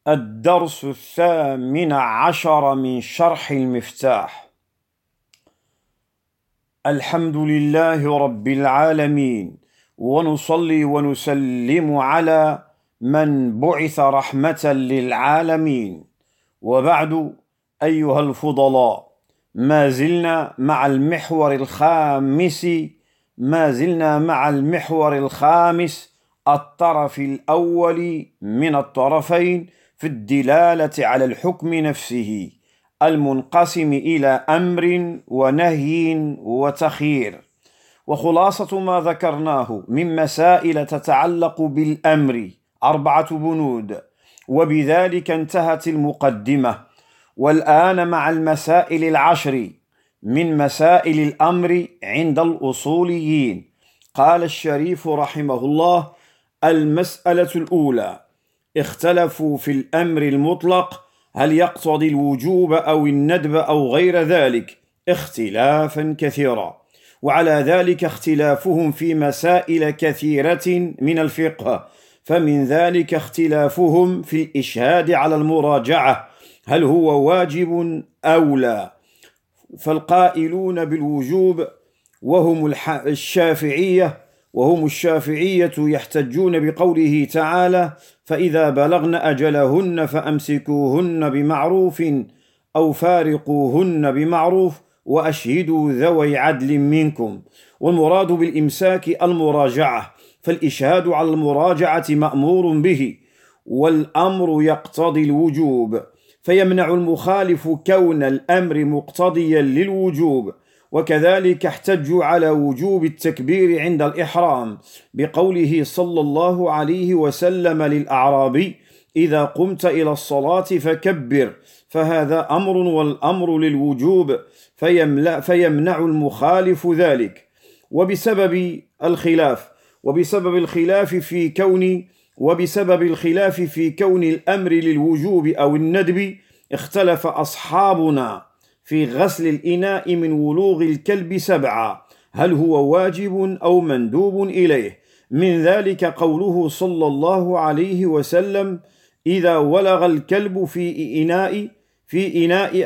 الدرس 18 من شرح المفتاح. الحمد لله رب العالمين، ونصلي ونسلم على من بعث رحمة للعالمين، وبعد. أيها الفضلاء، ما زلنا مع المحور الخامس، الطرف الأول من الطرفين في الدلالة على الحكم نفسه، المنقسم إلى أمر ونهي وتخيير. وخلاصة ما ذكرناه من مسائل تتعلق بالأمر 4 بنود، وبذلك انتهت المقدمة. والآن مع المسائل 10 من مسائل الأمر عند الأصوليين. قال الشريف رحمه الله: المسألة الأولى: اختلفوا في الأمر المطلق هل يقتضي الوجوب أو الندب أو غير ذلك اختلافا كثيرا، وعلى ذلك اختلافهم في مسائل كثيرة من الفقه. فمن ذلك اختلافهم في الإشهاد على المراجعة، هل هو واجب أو لا؟ فالقائلون بالوجوب وهم الشافعية يحتجون بقوله تعالى: فإذا بلغن أجلهن فأمسكوهن بمعروف أو فارقوهن بمعروف وأشهدوا ذوي عدل منكم. والمراد بالإمساك المراجعة، فالإشهاد على المراجعة مأمور به، والأمر يقتضي الوجوب، فيمنع المخالف كون الأمر مقتضيا للوجوب. وكذلك احتجوا على وجوب التكبير عند الإحرام بقوله صلى الله عليه وسلم للأعرابي: إذا قمت إلى الصلاة فكبر، فهذا أمر والأمر للوجوب، فيمنع المخالف ذلك. وبسبب الخلاف في كون الأمر للوجوب أو الندب، اختلف أصحابنا في غسل الإناء من ولوغ الكلب 7، هل هو واجب أو مندوب إليه؟ من ذلك قوله صلى الله عليه وسلم: إذا ولغ الكلب في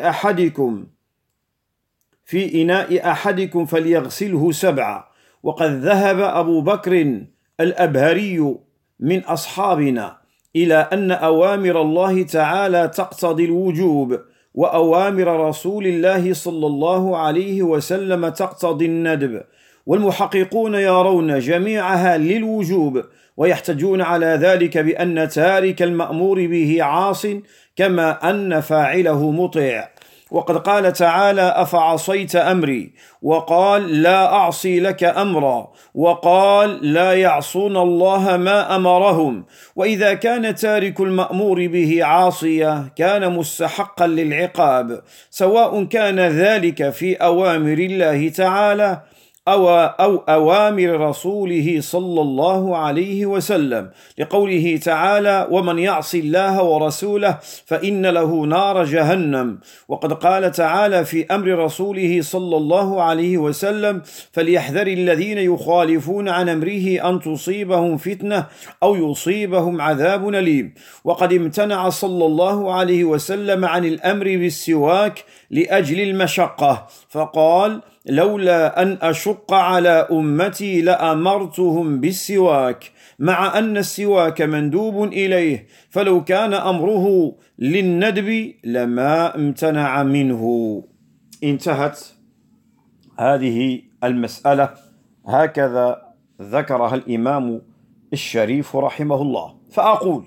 إناء أحدكم فليغسله 7. وقد ذهب أبو بكر الأبهري من أصحابنا إلى أن أوامر الله تعالى تقتضي الوجوب، وأوامر رسول الله صلى الله عليه وسلم تقتضي الندب، والمحققون يرون جميعها للوجوب، ويحتجون على ذلك بأن تارك المأمور به عاص كما أن فاعله مطيع. وقد قال تعالى: أفعصيت أمري، وقال: لا أعصي لك أمرا، وقال: لا يعصون الله ما أمرهم. وإذا كان تارك المأمور به عاصيا كان مستحقا للعقاب، سواء كان ذلك في أوامر الله تعالى أو أوامر رسوله صلى الله عليه وسلم، لقوله تعالى: ومن يعص الله ورسوله فإن له نار جهنم. وقد قال تعالى في أمر رسوله صلى الله عليه وسلم: فليحذر الذين يخالفون عن أمره أن تصيبهم فتنة أو يصيبهم عذاب أليم. وقد امتنع صلى الله عليه وسلم عن الأمر بالسواك لأجل المشقة، فقال: لولا أن أشق على أمتي لأمرتهم بالسواك، مع أن السواك مندوب إليه، فلو كان أمره للندب لما امتنع منه. انتهت هذه المسألة، هكذا ذكرها الإمام الشريف رحمه الله. فأقول: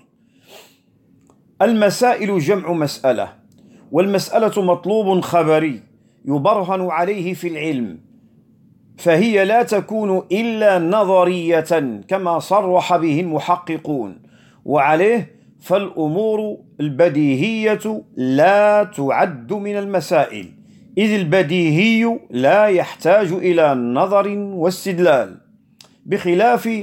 المسائل جمع مسألة، والمسألة مطلوب خبري يبرهن عليه في العلم، فهي لا تكون إلا نظرية كما صرح به المحققون، وعليه فالأمور البديهية لا تعد من المسائل، إذ البديهي لا يحتاج إلى نظر واستدلال، بخلاف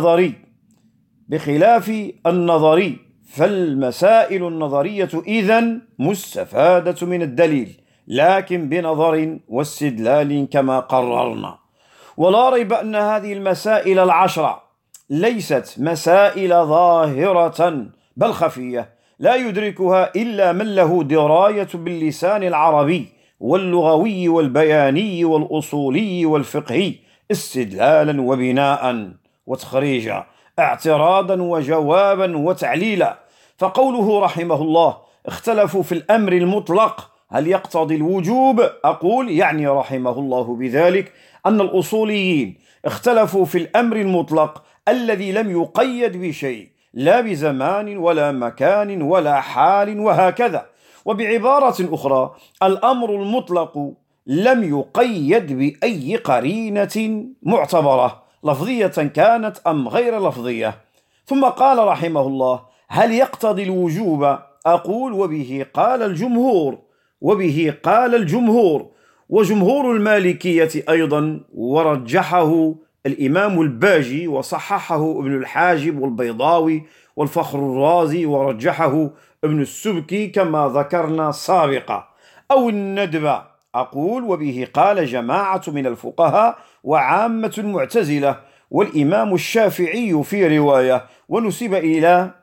النظري فالمسائل النظرية إذن مستفادة من الدليل، لكن بنظر واستدلال كما قررنا. ولا ريب أن هذه المسائل 10 ليست مسائل ظاهرة بل خفية، لا يدركها إلا من له دراية باللسان العربي واللغوي والبياني والأصولي والفقهي، استدلالا وبناء وتخريجا، اعتراضا وجوابا وتعليلا. فقوله رحمه الله اختلفوا في الأمر المطلق هل يقتضي الوجوب، أقول يعني رحمه الله بذلك أن الأصوليين اختلفوا في الأمر المطلق الذي لم يقيد بشيء، لا بزمان ولا مكان ولا حال وهكذا. وبعبارة أخرى الأمر المطلق لم يقيد بأي قرينة معتبرة لفظية كانت أم غير لفظية. ثم قال رحمه الله هل يقتضي الوجوب، أقول وبه قال الجمهور، وبه قال الجمهور، وجمهور المالكية أيضا، ورجحه الإمام الباجي وصححه ابن الحاجب والبيضاوي والفخر الرازي، ورجحه ابن السبكي كما ذكرنا سابقا. أو الندب، أقول وبه قال جماعة من الفقهاء وعامة المعتزلة والإمام الشافعي في رواية، ونسب إلى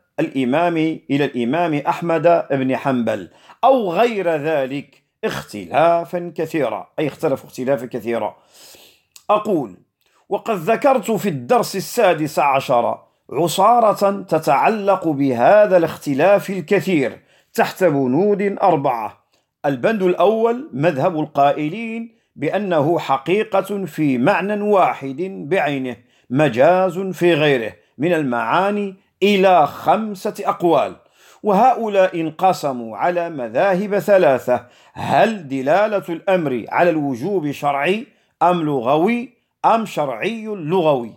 الإمام أحمد بن حنبل، أو غير ذلك اختلافا كثيرا، أي اختلفوا اختلافا كثيرا. أقول وقد ذكرت في الدرس 16 عصارة تتعلق بهذا الاختلاف الكثير تحت بنود 4. البند الأول مذهب القائلين بأنه حقيقة في معنى واحد بعينه، مجاز في غيره، من المعاني إلى 5 أقوال. وهؤلاء انقسموا على مذاهب 3: هل دلالة الأمر على الوجوب شرعي أم لغوي أم شرعي لغوي؟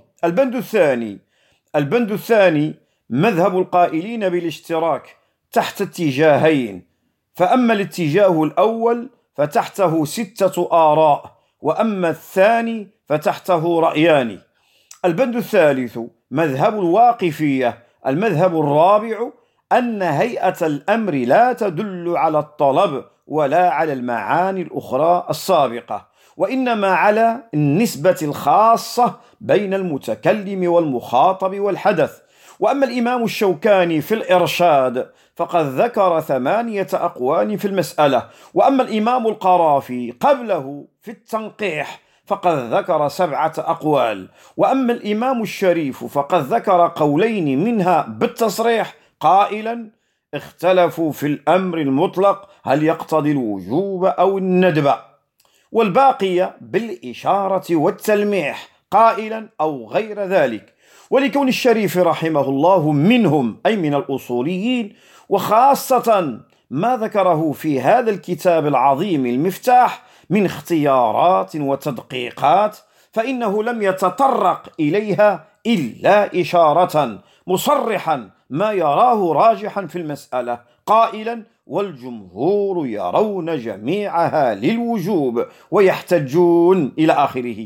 البند الثاني مذهب القائلين بالاشتراك تحت اتجاهين، فأما الاتجاه الأول فتحته 6 آراء، وأما الثاني فتحته رأيان. البند الثالث مذهب الواقفية. المذهب الرابع أن هيئة الأمر لا تدل على الطلب ولا على المعاني الأخرى السابقة، وإنما على النسبة الخاصة بين المتكلم والمخاطب والحدث. وأما الإمام الشوكاني في الإرشاد فقد ذكر 8 أقوال في المسألة، وأما الإمام القرافي قبله في التنقيح فقد ذكر 7 أقوال، وأما الإمام الشريف فقد ذكر قولين منها بالتصريح قائلا اختلفوا في الأمر المطلق هل يقتضي الوجوب أو الندب، والباقية بالإشارة والتلميح قائلا أو غير ذلك. ولكون الشريف رحمه الله منهم، أي من الأصوليين، وخاصة ما ذكره في هذا الكتاب العظيم المفتاح من اختيارات وتدقيقات، فإنه لم يتطرق إليها إلا إشارة، مصرحا ما يراه راجحا في المسألة قائلا والجمهور يرون جميعها للوجوب ويحتجون إلى آخره،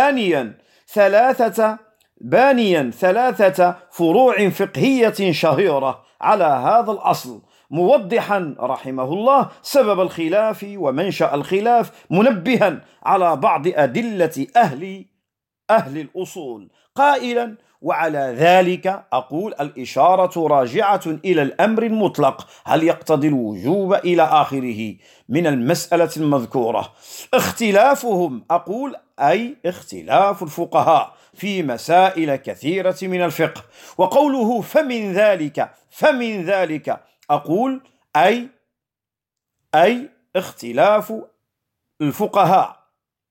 بانيا ثلاثة فروع فقهية شهيرة على هذا الأصل، موضحا رحمه الله سبب الخلاف ومنشأ الخلاف، منبها على بعض أدلة أهل الأصول قائلا وعلى ذلك أقول الإشارة راجعة إلى الأمر المطلق هل يقتضي الوجوب إلى آخره من المسألة المذكورة. اختلافهم أقول أي اختلاف الفقهاء في مسائل كثيرة من الفقه. وقوله فمن ذلك أقول أي اختلاف الفقهاء،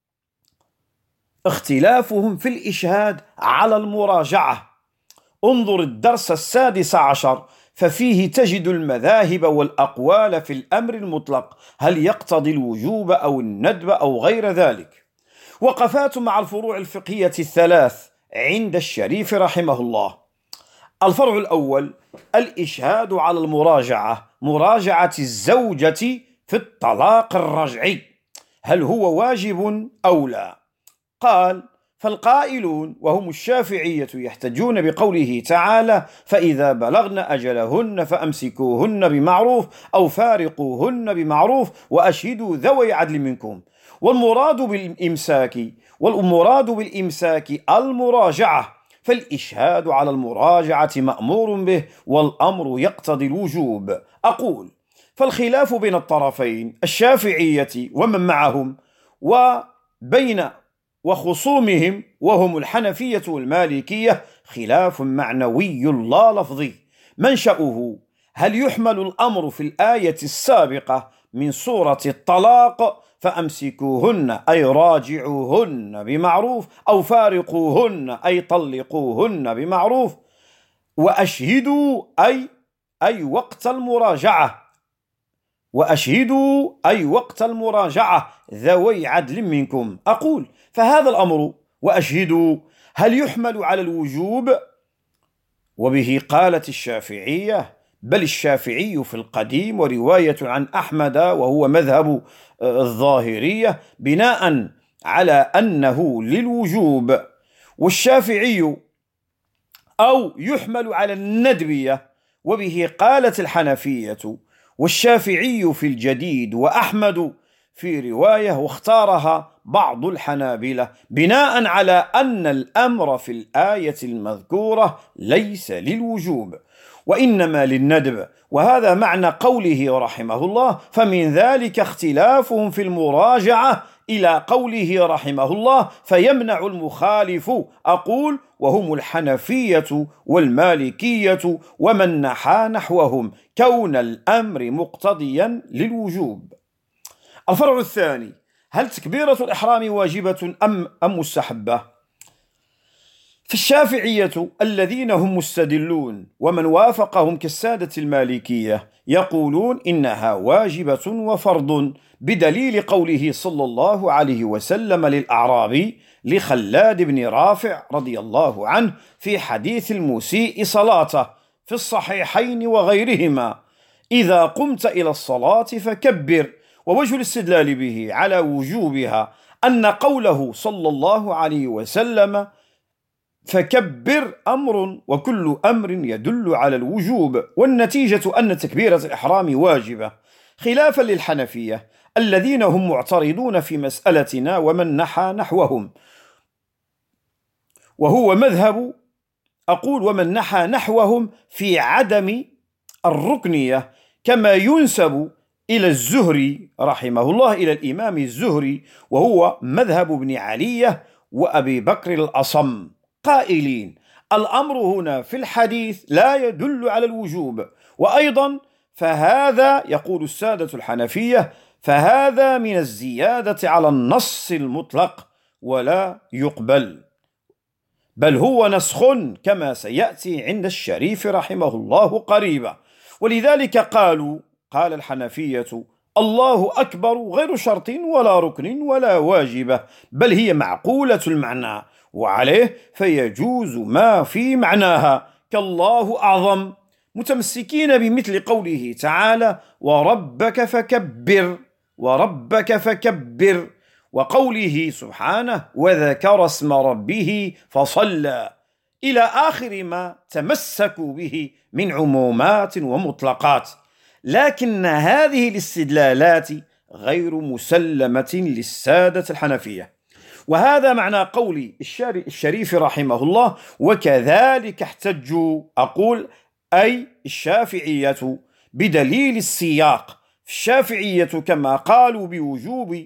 اختلافهم في الإشهاد على المراجعة. انظر الدرس 16 ففيه تجد المذاهب والأقوال في الأمر المطلق هل يقتضي الوجوب أو الندب أو غير ذلك. وقفات مع الفروع الفقهية 3 عند الشريف رحمه الله. الفرع الأول الإشهاد على المراجعة، مراجعة الزوجة في الطلاق الرجعي، هل هو واجب أو لا؟ قال فالقائلون وهم الشافعية يحتجون بقوله تعالى فإذا بلغن أجلهن فأمسكوهن بمعروف أو فارقوهن بمعروف وأشهدوا ذوي عدل منكم. والمراد بالإمساك المراجعة، فالإشهاد على المراجعة مأمور به، والأمر يقتضي الوجوب. أقول: فالخلاف بين الطرفين الشافعية ومن معهم وبين وخصومهم وهم الحنفية والمالكية خلاف معنوي لا لفظي، منشأه: هل يحمل الأمر في الآية السابقة من سورة الطلاق فأمسكوهن أي راجعوهن بمعروف، أو فارقوهن أي طلقوهن بمعروف، وأشهدوا أي وقت المراجعة، وأشهدوا أي وقت المراجعة ذوي عدل منكم. أقول: فهذا الأمر وأشهدوا هل يحمل على الوجوب؟ وبه قالت الشافعية، بل الشافعي في القديم ورواية عن أحمد وهو مذهب الظاهرية بناء على أنه للوجوب، والشافعي أو يحمل على الندبية، وبه قالت الحنفية والشافعي في الجديد وأحمد في رواية، واختارها بعض الحنابلة بناء على أن الأمر في الآية المذكورة ليس للوجوب وإنما للندب، وهذا معنى قوله رحمه الله: فمن ذلك اختلافهم في المراجعة، إلى قوله رحمه الله: فيمنع المخالف. أقول: وهم الحنفية والمالكية ومن نحى نحوهم كون الأمر مقتضيا للوجوب. الفرع الثاني: هل تكبيرة الإحرام واجبة أم مستحبة؟ فالشافعية الذين هم مستدلون ومن وافقهم كالسادة المالكية يقولون إنها واجبة وفرض، بدليل قوله صلى الله عليه وسلم للأعرابي لخلاد بن رافع رضي الله عنه في حديث المسيء صلاته في الصحيحين وغيرهما: إذا قمت إلى الصلاة فكبر. ووجه الاستدلال به على وجوبها أن قوله صلى الله عليه وسلم فكبر أمر، وكل أمر يدل على الوجوب، والنتيجة أن تكبيرة الإحرام واجبة، خلافا للحنفية الذين هم معترضون في مسألتنا ومن نحى نحوهم، وهو مذهب ومن نحى نحوهم في عدم الركنية، كما ينسب إلى الزهري رحمه الله، إلى الإمام الزهري، وهو مذهب ابن علية وأبي بكر الأصم، قائلين: الأمر هنا في الحديث لا يدل على الوجوب. وأيضا فهذا، يقول السادة الحنفية، فهذا من الزيادة على النص المطلق ولا يقبل، بل هو نسخ كما سيأتي عند الشريف رحمه الله قريبا. ولذلك قال الحنفية: الله أكبر غير شرط ولا ركن ولا واجبة، بل هي معقولة المعنى، وعليه فيجوز ما في معناها كالله أعظم، متمسكين بمثل قوله تعالى: وربك فكبر، وربك فكبر، وقوله سبحانه: وذكر اسم ربه فصلى، إلى آخر ما تمسكوا به من عمومات ومطلقات. لكن هذه الاستدلالات غير مسلمة للسادة الحنفية، وهذا معنى قول الشريف رحمه الله: وكذلك احتجوا. أقول: أي الشافعية بدليل السياق، الشافعية كما قالوا بوجوب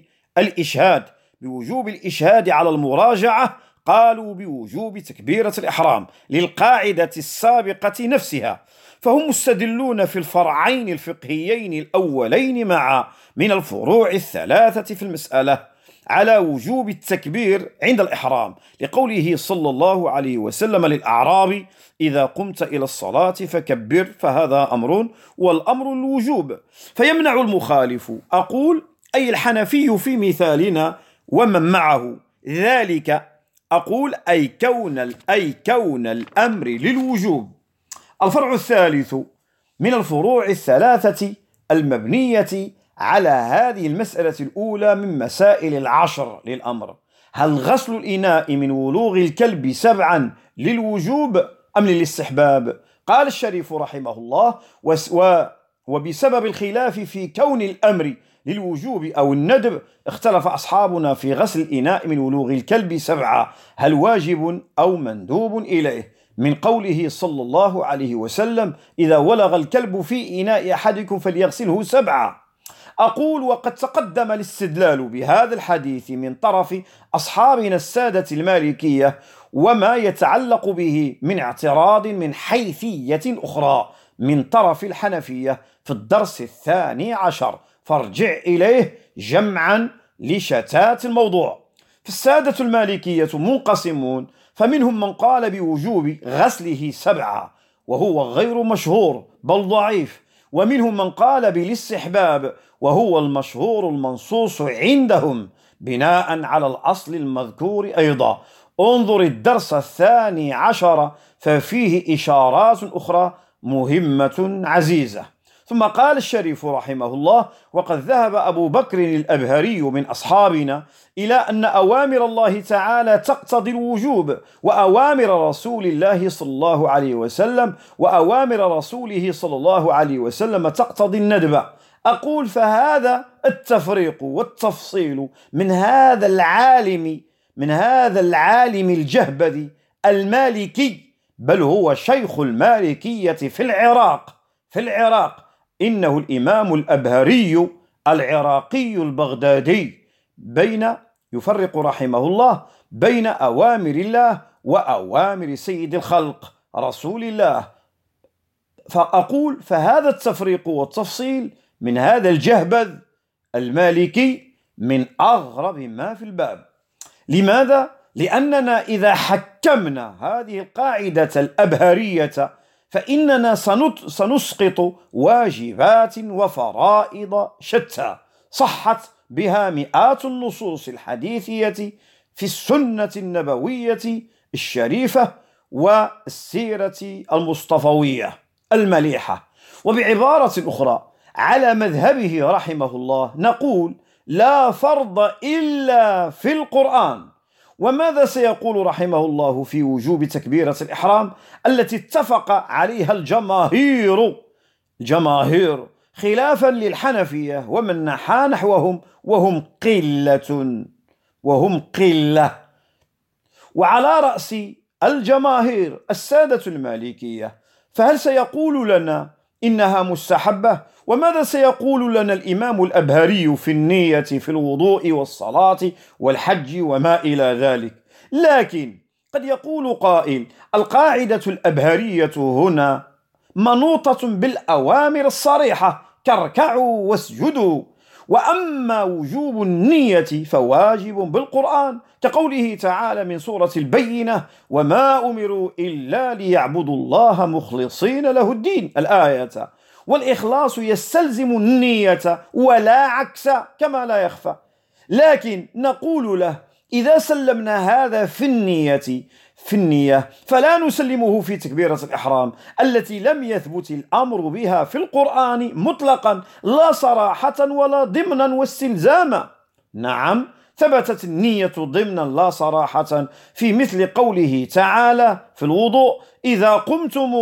الإشهاد على المراجعة، قالوا بوجوب تكبيرة الإحرام للقاعدة السابقة نفسها، فهم مستدلون في الفرعين الفقهيين الأولين معا من الفروع الثلاثة في المسألة على وجوب التكبير عند الإحرام، لقوله صلى الله عليه وسلم للأعرابي: إذا قمت إلى الصلاة فكبر، فهذا أمر، والأمر الوجوب، فيمنع المخالف. أقول: أي الحنفي في مثالنا ومن معه ذلك. أقول: أي كون الأمر للوجوب. الفرع الثالث من الفروع الثلاثة المبنية على هذه المسألة الأولى من مسائل العشر للأمر: هل غسل الإناء من ولوغ الكلب 7 للوجوب أم للاستحباب؟ قال الشريف رحمه الله: وبسبب الخلاف في كون الأمر للوجوب أو الندب، اختلف أصحابنا في غسل الإناء من ولوغ الكلب 7 هل واجب أو مندوب إليه، من قوله صلى الله عليه وسلم إذا ولغ الكلب في إناء أحدكم فليغسله 7. أقول وقد تقدم الاستدلال بهذا الحديث من طرف أصحابنا السادة المالكية، وما يتعلق به من اعتراض من حيثية أخرى من طرف الحنفية في الدرس 12، فارجع إليه جمعا لشتات الموضوع. فالسادة المالكية منقسمون، فمنهم من قال بوجوب غسله 7 وهو غير مشهور بل ضعيف، ومنهم من قال بالاستحباب وهو المشهور المنصوص عندهم بناء على الأصل المذكور أيضا. انظر الدرس 12 ففيه إشارات أخرى مهمة عزيزة. ثم قال الشريف رحمه الله وقد ذهب أبو بكر الأبهري من أصحابنا إلى أن أوامر الله تعالى تقتضي الوجوب، وأوامر رسول الله صلى الله عليه وسلم وأوامر رسوله صلى الله عليه وسلم تقتضي الندب. أقول فهذا التفريق والتفصيل من هذا العالم الجهبذي المالكي، بل هو شيخ المالكية في العراق إنه الإمام الأبهري العراقي البغدادي، يفرق رحمه الله بين أوامر الله وأوامر سيد الخلق رسول الله. فأقول فهذا التفريق والتفصيل من هذا الجهبذ المالكي من أغرب ما في الباب. لماذا؟ لأننا إذا حكمنا هذه القاعدة الأبهرية فإننا سنسقط واجبات وفرائض شتى صحت بها مئات النصوص الحديثية في السنة النبوية الشريفة والسيرة المصطفوية المليحة. وبعبارة أخرى على مذهبه رحمه الله نقول لا فرض إلا في القرآن. وماذا سيقول رحمه الله في وجوب تكبيرة الإحرام التي اتفق عليها الجماهير خلافا للحنفية ومن نحى نحوهم وهم قلة. وعلى رأس الجماهير السادة المالكية، فهل سيقول لنا إنها مستحبة؟ وماذا سيقول لنا الإمام الأبهري في النية في الوضوء والصلاة والحج وما إلى ذلك؟ لكن قد يقول قائل القاعدة الأبهرية هنا منوطة بالأوامر الصريحة كاركعوا واسجدوا، وأما وجوب النية فواجب بالقرآن كقوله تعالى من سورة البينة وما أمروا إلا ليعبدوا الله مخلصين له الدين الآية. والإخلاص يستلزم النية ولا عكس كما لا يخفى. لكن نقول له إذا سلمنا هذا في النية فلا نسلمه في تكبيرة الإحرام التي لم يثبت الأمر بها في القرآن مطلقا لا صراحة ولا ضمنا واستلزاما. نعم ثبتت النية ضمنا لا صراحة في مثل قوله تعالى في الوضوء إذا قمتم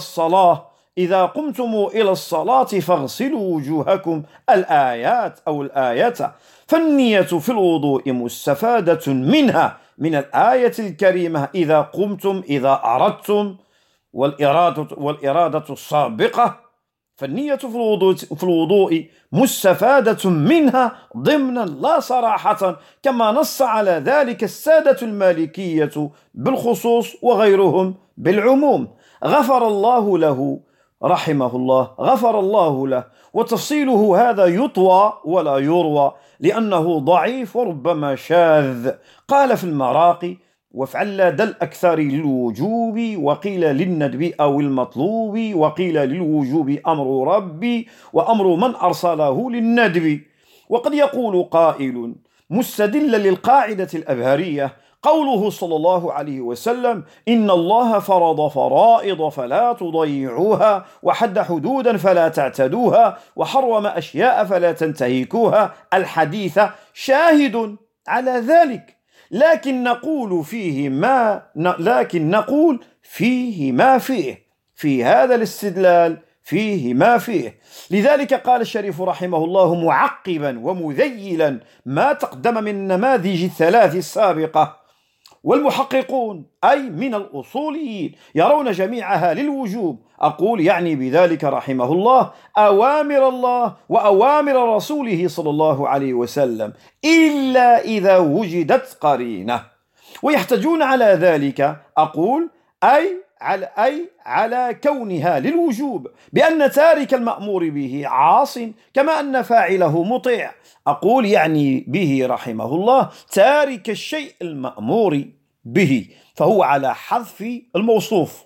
إلى الصلاة فاغسلوا وجوهكم الآية. فالنية في الوضوء مستفادة منها من الآية الكريمة إذا قمتم إذا أردتم والإرادة السابقة. فالنية في الوضوء مستفادة منها ضمنا لا صراحة كما نص على ذلك السادة المالكية بالخصوص وغيرهم بالعموم. غفر الله له رحمه الله، غفر الله له. وتفصيله هذا يطوى ولا يروى لأنه ضعيف وربما شاذ. قال في المراقي وافعل لدى الأكثر للوجوب وقيل للندب أو المطلوب وقيل للوجوب أمر ربي وأمر من أرسله للندب. وقد يقول قائل مستدلا للقاعدة الأبهرية قوله صلى الله عليه وسلم إن الله فرض فرائض فلا تضيعوها وحد حدودا فلا تعتدوها وحرم أشياء فلا تنتهكوها الحديث شاهد على ذلك. لكن نقول فيه ما فيه في هذا الاستدلال فيه ما فيه. لذلك قال الشريف رحمه الله معقبا ومذيلا ما تقدم من النماذج الثلاث السابقة: والمحققون أي من الأصوليين يرون جميعها للوجوب. أقول يعني بذلك رحمه الله أوامر الله وأوامر رسوله صلى الله عليه وسلم، إلا إذا وجدت قرينة. ويحتجون على ذلك أقول أي على كونها للوجوب، بأن تارك المأمور به عاص كما أن فاعله مطيع. أقول يعني به رحمه الله تارك الشيء المأمور به، فهو على حذف الموصوف.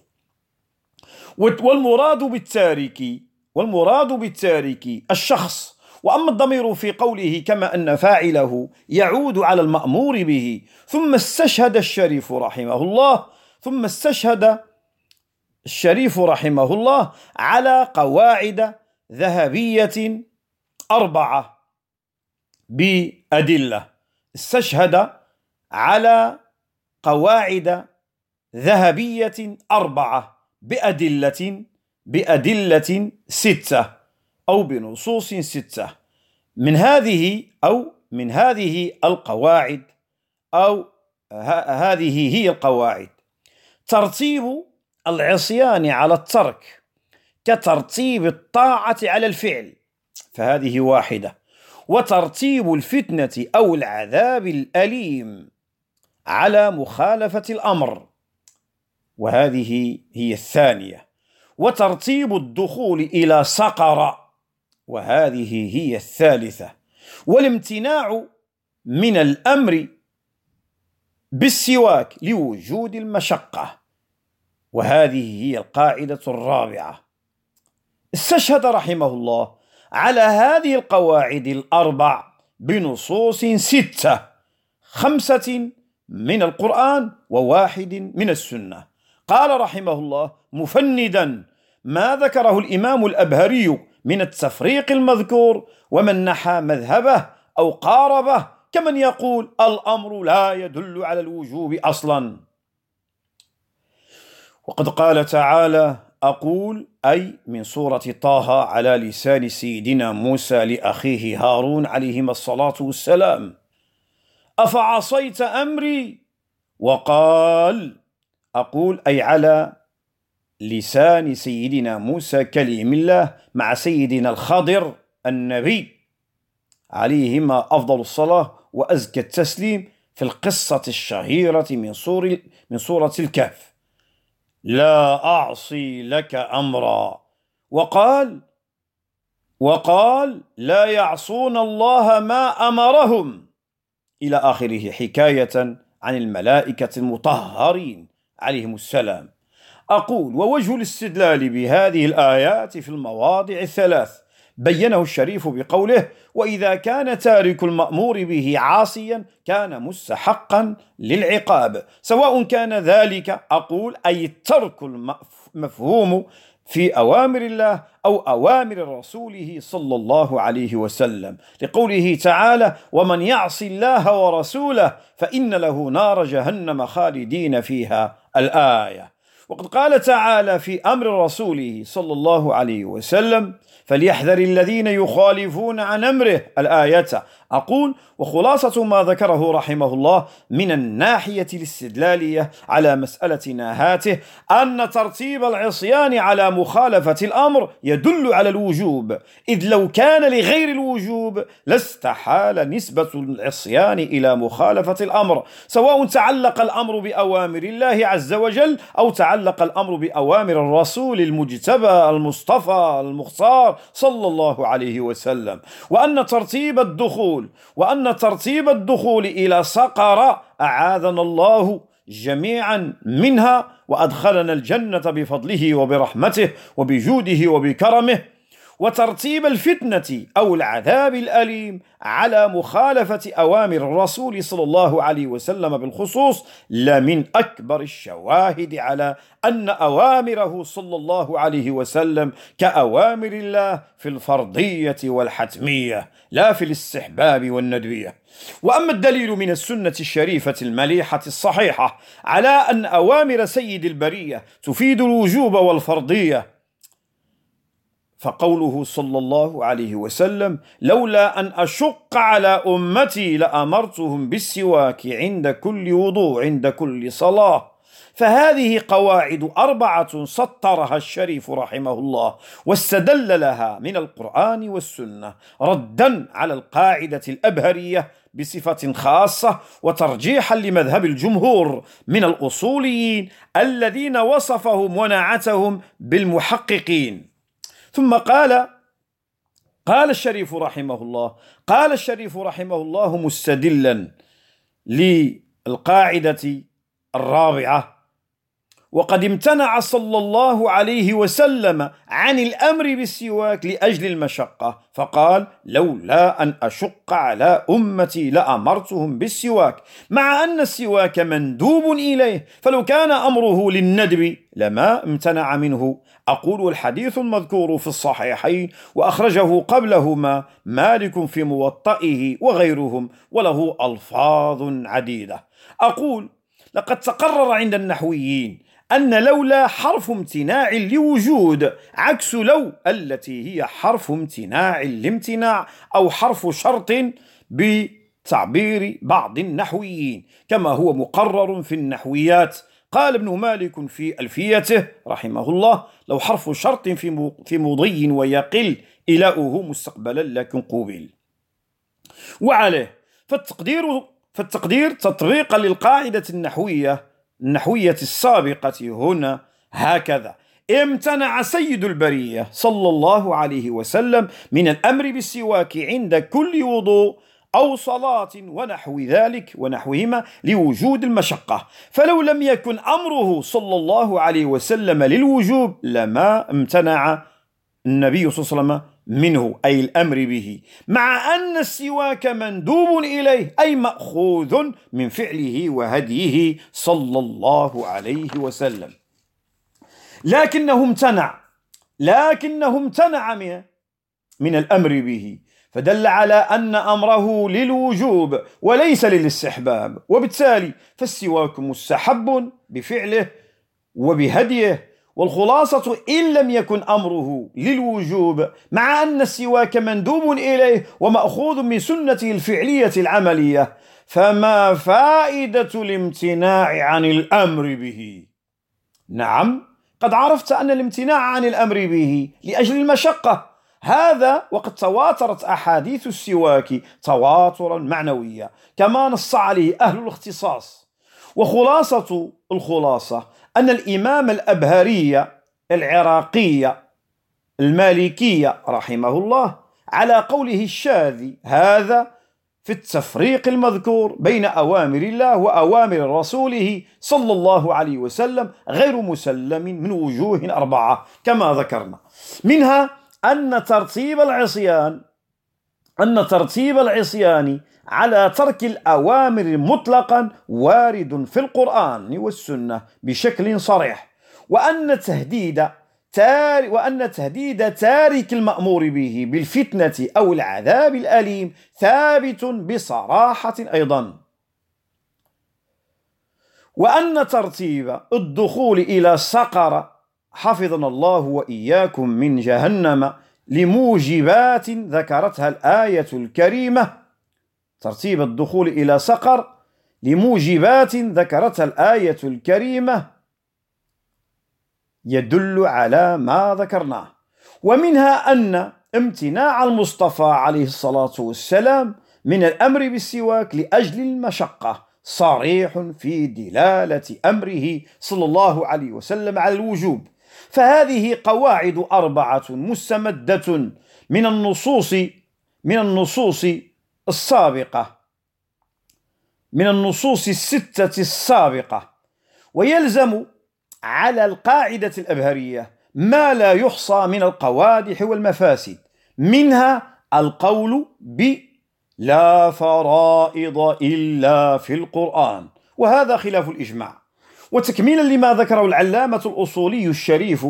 والمراد بالتارك الشخص. وأما الضمير في قوله كما أن فاعله يعود على المأمور به. ثم استشهد الشريف رحمه الله على قواعد ذهبية 4 بأدلة. استشهد على قواعد ذهبية 4 بأدلة 6 أو بنصوص 6. من هذه القواعد أو هذه هي القواعد: ترتيب العصيان على الترك كترتيب الطاعة على الفعل، فهذه واحدة. وترتيب الفتنة أو العذاب الأليم على مخالفة الأمر، وهذه هي الثانية. وترتيب الدخول إلى سقر، وهذه هي الثالثة. والامتناع من الأمر بالسواك لوجود المشقة، وهذه هي القاعدة الرابعة. استشهد رحمه الله على هذه القواعد 4 بنصوص 6: 5 من القرآن و1 من السنة. قال رحمه الله مفندا ما ذكره الإمام الأبهري من التفريق المذكور، ومن نحى مذهبه أو قاربه كمن يقول الأمر لا يدل على الوجوب أصلا. وقد قال تعالى: أقول أي من سورة طه على لسان سيدنا موسى لأخيه هارون عليهما الصلاة والسلام: أفعصيت أمري؟ وقال أقول أي على لسان سيدنا موسى كليم الله مع سيدنا الخضر النبي عليهما أفضل الصلاة وأزكى التسليم في القصة الشهيرة من سورة الكهف: لا أعصي لك أمرا. وقال لا يعصون الله ما أمرهم، إلى آخره، حكاية عن الملائكة المطهرين عليهم السلام. أقول ووجه الاستدلال بهذه الآيات في المواضع 3 بينه الشريف بقوله: وإذا كان تارك المأمور به عاصيا كان مستحقا للعقاب، سواء كان ذلك أقول أي الترك المفهوم في أوامر الله أو أوامر رسوله صلى الله عليه وسلم، لقوله تعالى: ومن يعص الله ورسوله فإن له نار جهنم خالدين فيها، الآية. وقد قال تعالى في أمر رسوله صلى الله عليه وسلم: فليحذر الذين يخالفون عن أمره، الآية. أقول وخلاصة ما ذكره رحمه الله من الناحية الاستدلالية على مسألتنا هاته أن ترتيب العصيان على مخالفة الأمر يدل على الوجوب، إذ لو كان لغير الوجوب لاستحال نسبة العصيان إلى مخالفة الأمر، سواء تعلق الأمر بأوامر الله عز وجل أو تعلق الأمر بأوامر الرسول المجتبى المصطفى المختار صلى الله عليه وسلم. وأن ترتيب الدخول إلى سقر أعاذنا الله جميعا منها وأدخلنا الجنة بفضله وبرحمته وبجوده وبكرمه. وترتيب الفتنة أو العذاب الأليم على مخالفة أوامر الرسول صلى الله عليه وسلم بالخصوص لمن أكبر الشواهد على أن أوامره صلى الله عليه وسلم كأوامر الله في الفرضية والحتمية لا في الاستحباب والندبية. وأما الدليل من السنة الشريفة المليحة الصحيحة على أن أوامر سيد البرية تفيد الوجوب والفرضية فقوله صلى الله عليه وسلم: لولا أن أشق على أمتي لأمرتهم بالسواك عند كل وضوء عند كل صلاة. فهذه قواعد 4 سطرها الشريف رحمه الله واستدل لها من القرآن والسنة، ردا على القاعدة الأبهرية بصفة خاصة، وترجيحا لمذهب الجمهور من الأصوليين الذين وصفهم ونعتهم بالمحققين. ثم قال الشريف رحمه الله مستدلا للقاعدة الرابعة: وقد امتنع صلى الله عليه وسلم عن الأمر بالسواك لأجل المشقة، فقال: لولا أن أشق على أمتي لأمرتهم بالسواك، مع أن السواك مندوب إليه، فلو كان أمره للندب لما امتنع منه. أقول: الحديث المذكور في الصحيحين، وأخرجه قبلهما مالك في موطئه وغيرهم، وله ألفاظ عديدة. أقول: لقد تقرر عند النحويين أن لولا حرف امتناع لوجود، عكس لو التي هي حرف امتناع لامتناع، أو حرف شرط بتعبير بعض النحويين، كما هو مقرر في النحويات. قال ابن مالك في ألفيته رحمه الله: لو حرف شرط في مضي ويقل إلاؤه مستقبلا لكن قوبل. وعليه فالتقدير تطبيقا للقاعدة النحوية السابقة هنا هكذا: امتنع سيد البرية صلى الله عليه وسلم من الأمر بالسواك عند كل وضوء أو صلاة ونحو ذلك ونحوهما لوجود المشقة، فلو لم يكن أمره صلى الله عليه وسلم للوجوب لما امتنع النبي صلى الله عليه وسلم منه، أي الأمر به، مع أن السواك مندوب إليه، أي مأخوذ من فعله وهديه صلى الله عليه وسلم. لكنه امتنع من الأمر به، فدل على أن أمره للوجوب وليس للاستحباب، وبالتالي فالسواك مستحب بفعله وبهديه. والخلاصة: إن لم يكن أمره للوجوب، مع أن السواك مندوب إليه ومأخوذ من سنته الفعلية العملية، فما فائدة الامتناع عن الأمر به؟ نعم، قد عرفت أن الامتناع عن الأمر به لأجل المشقة، هذا وقد تواترت أحاديث السواك تواترا معنويا كما نص عليه أهل الاختصاص. الخلاصة أن الإمام الأبهري العراقي المالكي رحمه الله على قوله الشاذ هذا في التفريق المذكور بين أوامر الله وأوامر رسوله صلى الله عليه وسلم غير مسلم من وجوه 4 كما ذكرنا، منها أن ترتيب العصيان على ترك الأوامر مطلقا وارد في القرآن والسنة بشكل صريح، وأن تهديد تارك المأمور به بالفتنة أو العذاب الأليم ثابت بصراحة أيضا، وأن ترتيب الدخول إلى سقر حفظنا الله وإياكم من جهنم لموجبات ذكرتها الآية الكريمة، ترتيب الدخول إلى سقر لموجبات ذكرتها الآية الكريمة يدل على ما ذكرناه. ومنها أن امتناع المصطفى عليه الصلاة والسلام من الأمر بالسواك لأجل المشقة صريح في دلالة أمره صلى الله عليه وسلم على الوجوب. فهذه قواعد 4 مستمدة من النصوص السابقة، من النصوص 6 السابقة، ويلزم على القاعدة الأبهرية ما لا يحصى من القوادح والمفاسد، منها القول لا فرائض إلا في القرآن، وهذا خلاف الإجماع. وتكميلا لما ذكره العلامة الأصولي الشريف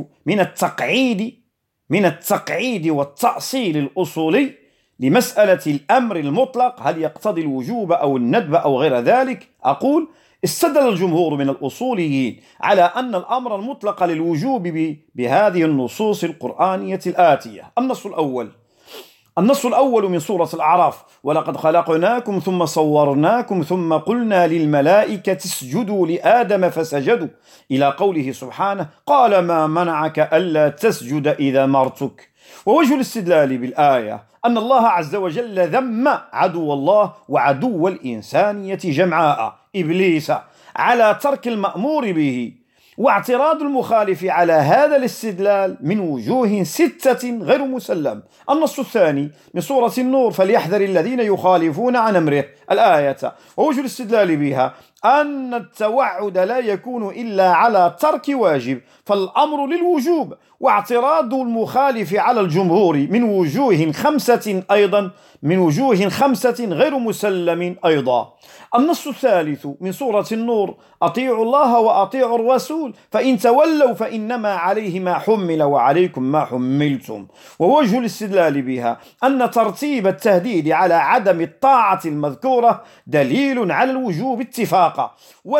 من التقعيد والتأصيل الأصولي لمسألة الأمر المطلق هل يقتضي الوجوب أو الندب أو غير ذلك، أقول: استدل الجمهور من الأصوليين على أن الأمر المطلق للوجوب بهذه النصوص القرآنية الآتية. النص الأول من سورة الأعراف: ولقد خلقناكم ثم صورناكم ثم قلنا للملائكة اسجدوا لآدم فسجدوا، إلى قوله سبحانه: قال ما منعك ألا تسجد إذا أمرتك. ووجه الاستدلال بالآية أن الله عز وجل ذم عدو الله وعدو الإنسانية جمعاء إبليس على ترك المأمور به، واعتراض المخالف على هذا الاستدلال من وجوه 6 غير مسلم. النص الثاني من سورة النور: فليحذر الذين يخالفون عن أمره، الآية. ووجه الاستدلال بها أن التوعد لا يكون إلا على ترك واجب، فالأمر للوجوب، واعتراض المخالف على الجمهور من وجوه 5 أيضا، من وجوه 5 غير مسلم أيضا. النص الثالث من سورة النور: أطيعوا الله وأطيعوا الرسول فإن تولوا فإنما عليه ما حمل وعليكم ما حملتم. ووجه الاستدلال بها أن ترتيب التهديد على عدم الطاعة المذكورة دليل على الوجوب اتفاقا.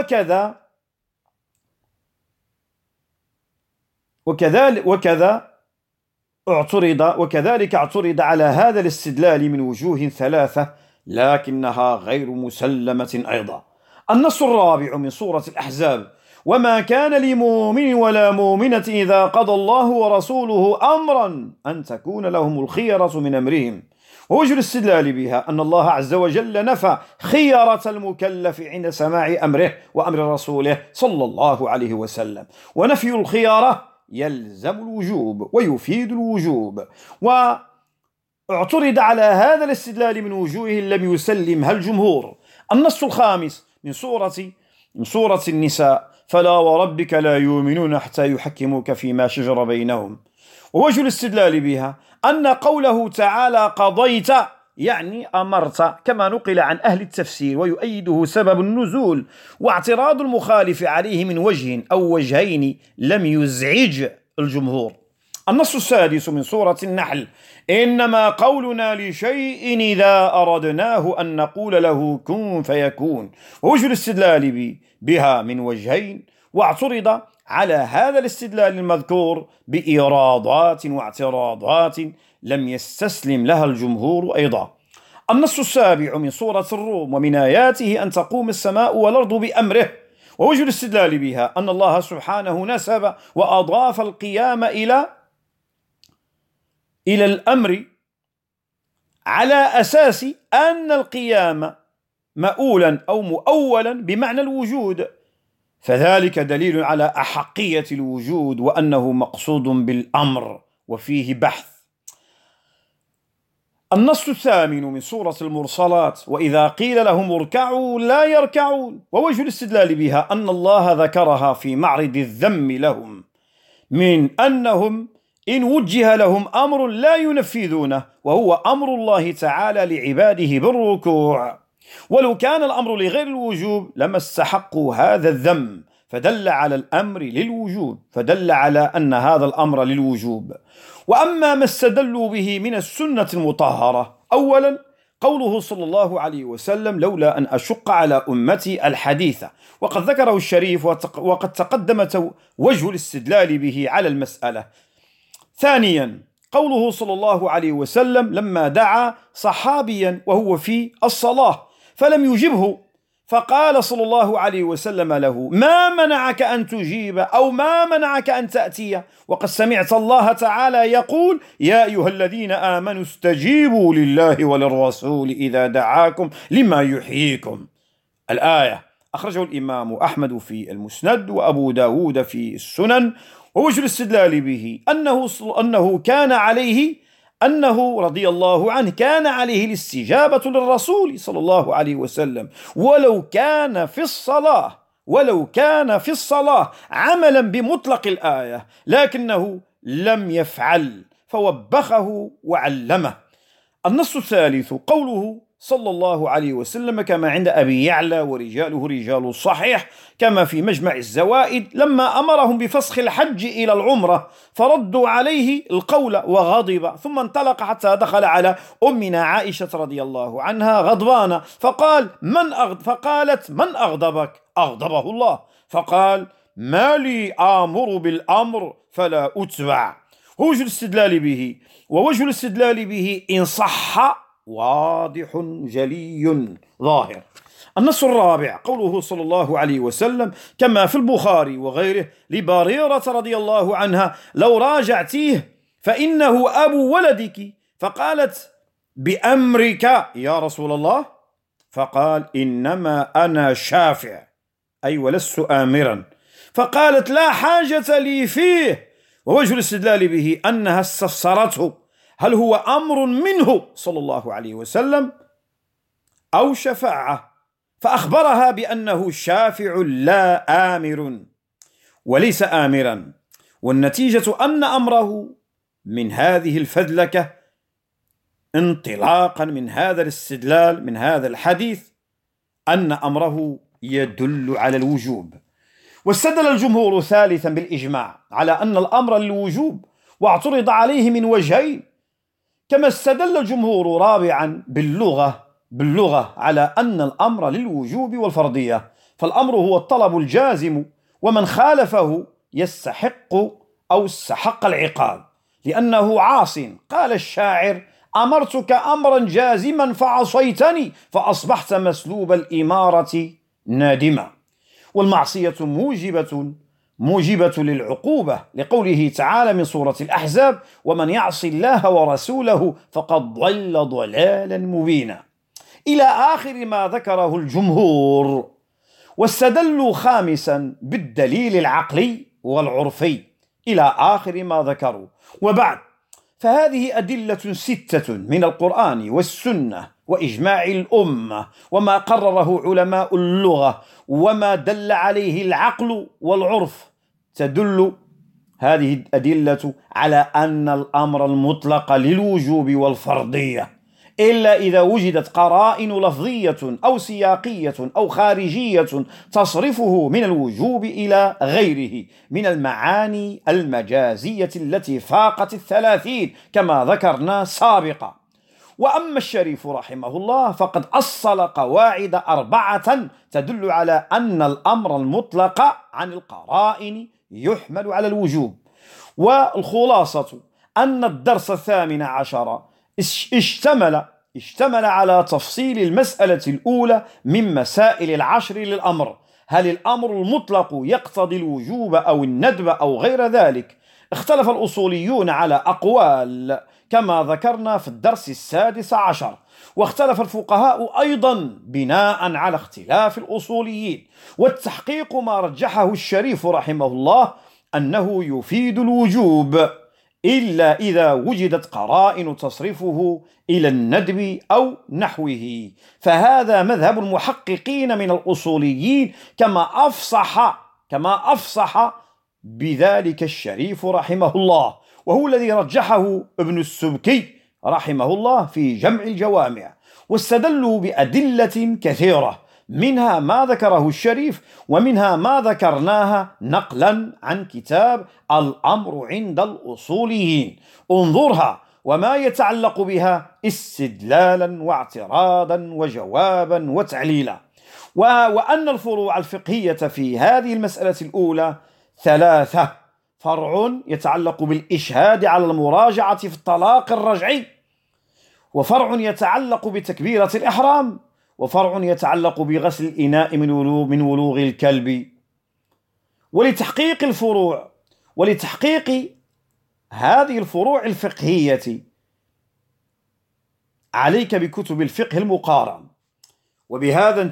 وكذلك اعترض على هذا الاستدلال من وجوه 3 لكنها غير مسلمة أيضا. النص الرابع من سورة الأحزاب: وما كان لمؤمن ولا مؤمنة إذا قضى الله ورسوله أمرا أن تكون لهم الخيرة من أمرهم. ووجه الاستدلال بها أن الله عز وجل نفى خيرة المكلف عند سماع أمره وأمر رسوله صلى الله عليه وسلم، ونفي الخيارة يلزم الوجوب ويفيد الوجوب. واعترض على هذا الاستدلال من وجوه لم يسلمها الجمهور. النص الخامس من سورة النساء: فلا وربك لا يؤمنون حتى يحكموك فيما شجر بينهم. ووجه الاستدلال بها أن قوله تعالى قضيت يعني أمرت، كما نقل عن أهل التفسير، ويؤيده سبب النزول، واعتراض المخالف عليه من وجه أو وجهين لم يزعج الجمهور. النص السادس من سورة النحل: إنما قولنا لشيء إذا أردناه أن نقول له كن فيكون. ووجه الاستدلال بها من وجهين، واعترض على هذا الاستدلال المذكور بإيرادات واعتراضات لم يستسلم لها الجمهور أيضا. النص السابع من سورة الروم: ومن آياته أن تقوم السماء والأرض بأمره. ووجه الاستدلال بها أن الله سبحانه نسب وأضاف القيام إلى الأمر على أساس أن القيام مؤولا أو مؤولا بمعنى الوجود، فذلك دليل على أحقية الوجود وأنه مقصود بالأمر وفيه بحث. النص الثامن من سورة المرسلات: وإذا قيل لهم اركعوا لا يركعون. ووجه الاستدلال بها أن الله ذكرها في معرض الذم لهم، من أنهم إن وجه لهم أمر لا ينفذونه، وهو أمر الله تعالى لعباده بالركوع، ولو كان الأمر لغير الوجوب لما استحقوا هذا الذم، فدل على الأمر للوجوب، فدل على أن هذا الأمر للوجوب. وأما ما استدلوا به من السنة المطهرة: أولا قوله صلى الله عليه وسلم: لولا أن أشق على أمتي الحديثة، وقد ذكره الشريف وقد تقدم وجه الاستدلال به على المسألة. ثانيا قوله صلى الله عليه وسلم لما دعا صحابيا وهو في الصلاة فلم يجبه، فقال صلى الله عليه وسلم له: ما منعك أن تجيب أو ما منعك أن تأتي، وقد سمعت الله تعالى يقول: يا أيها الذين آمنوا استجيبوا لله وللرسول إذا دعاكم لما يحييكم. الآية. أخرجه الإمام أحمد في المسند وأبو داود في السنن. ووجه الاستدلال به أنه رضي الله عنه كان عليه الاستجابة للرسول صلى الله عليه وسلم ولو كان في الصلاة عملا بمطلق الآية، لكنه لم يفعل فوبخه وعلمه. النص الثالث قوله صلى الله عليه وسلم كما عند أبي يعلى ورجاله رجال الصحيح كما في مجمع الزوائد لما أمرهم بفسخ الحج إلى العمرة فردوا عليه القول وغضب، ثم انطلق حتى دخل على أمنا عائشة رضي الله عنها غضبانة فقالت من أغضبك؟ أغضبه الله. فقال ما لي آمر بالأمر فلا أتبع. وجه الاستدلال به ووجه الاستدلال به إن صح واضح جلي ظاهر. النص الرابع قوله صلى الله عليه وسلم كما في البخاري وغيره لبريرة رضي الله عنها لو راجعتيه فإنه أبو ولدك، فقالت بأمرك يا رسول الله، فقال إنما أنا شافع أي ولست آمرا، فقالت لا حاجة لي فيه. ووجه الاستدلال به أنها استفسرته هل هو أمر منه صلى الله عليه وسلم أو شفاعة، فأخبرها بأنه شافع لا آمر وليس آمرا، والنتيجة أن أمره من هذه الفذلكة انطلاقا من هذا الاستدلال من هذا الحديث أن أمره يدل على الوجوب. واستدل الجمهور ثالثا بالإجماع على أن الأمر للوجوب واعترض عليه من وجهين، كما استدل الجمهور رابعا باللغة على أن الأمر للوجوب والفرضية، فالأمر هو الطلب الجازم ومن خالفه يستحق أو استحق العقاب لأنه عاص. قال الشاعر أمرتك أمرا جازما فعصيتني فأصبحت مسلوب الإمارة نادما. والمعصية موجبة للعقوبة لقوله تعالى من سورة الأحزاب ومن يعص الله ورسوله فقد ضل ضلالا مبينا إلى آخر ما ذكره الجمهور. واستدلوا خامسا بالدليل العقلي والعرفي إلى آخر ما ذكروا. وبعد فهذه أدلة 6 من القرآن والسنة وإجماع الأمة وما قرره علماء اللغة وما دل عليه العقل والعرف، تدل هذه الأدلة على أن الأمر المطلق للوجوب والفرضية، إلا إذا وجدت قرائن لفظية أو سياقية أو خارجية تصرفه من الوجوب إلى غيره من المعاني المجازية التي فاقت 30 كما ذكرنا سابقا. وأما الشريف رحمه الله فقد أصل قواعد 4 تدل على أن الأمر المطلق عن القرائن يحمل على الوجوب. والخلاصة أن الدرس 18 اشتمل على تفصيل المسألة الأولى من مسائل 10 للأمر، هل الأمر المطلق يقتضي الوجوب أو الندب أو غير ذلك؟ اختلف الأصوليون على أقوال كما ذكرنا في الدرس 16، واختلف الفقهاء أيضا بناء على اختلاف الأصوليين. والتحقيق ما رجحه الشريف رحمه الله أنه يفيد الوجوب إلا إذا وجدت قرائن تصرفه إلى الندب أو نحوه، فهذا مذهب المحققين من الأصوليين كما أفصح بذلك الشريف رحمه الله، وهو الذي رجحه ابن السبكي رحمه الله في جمع الجوامع. واستدلوا بأدلة كثيرة منها ما ذكره الشريف ومنها ما ذكرناها نقلا عن كتاب الأمر عند الأصوليين، انظرها وما يتعلق بها استدلالا واعتراضا وجوابا وتعليلا. وأن الفروع الفقهية في هذه المسألة الأولى 3: فرع يتعلق بالإشهاد على المراجعة في الطلاق الرجعي، وفرع يتعلق بتكبيرة الإحرام، وفرع يتعلق بغسل الإناء من ولوغ الكلب. ولتحقيق هذه الفروع الفقهية عليك بكتب الفقه المقارن. وبهذا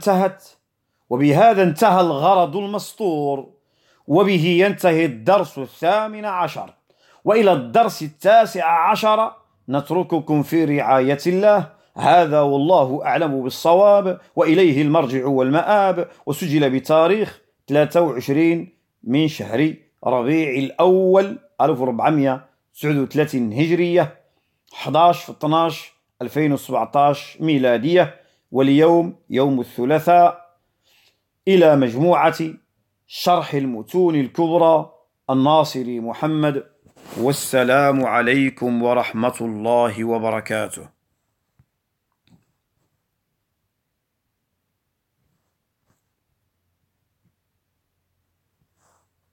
انتهى الغرض المسطور، وبه ينتهي الدرس 18، وإلى الدرس 19 نترككم في رعاية الله. هذا والله أعلم بالصواب، وإليه المرجع والمآب. وسجل بتاريخ 23 من شهر ربيع الأول 1439 هجرية، 11/12 2017 ميلادية، واليوم يوم الثلاثاء. إلى مجموعة شرح المتون الكبرى، الناصري محمد، والسلام عليكم ورحمة الله وبركاته.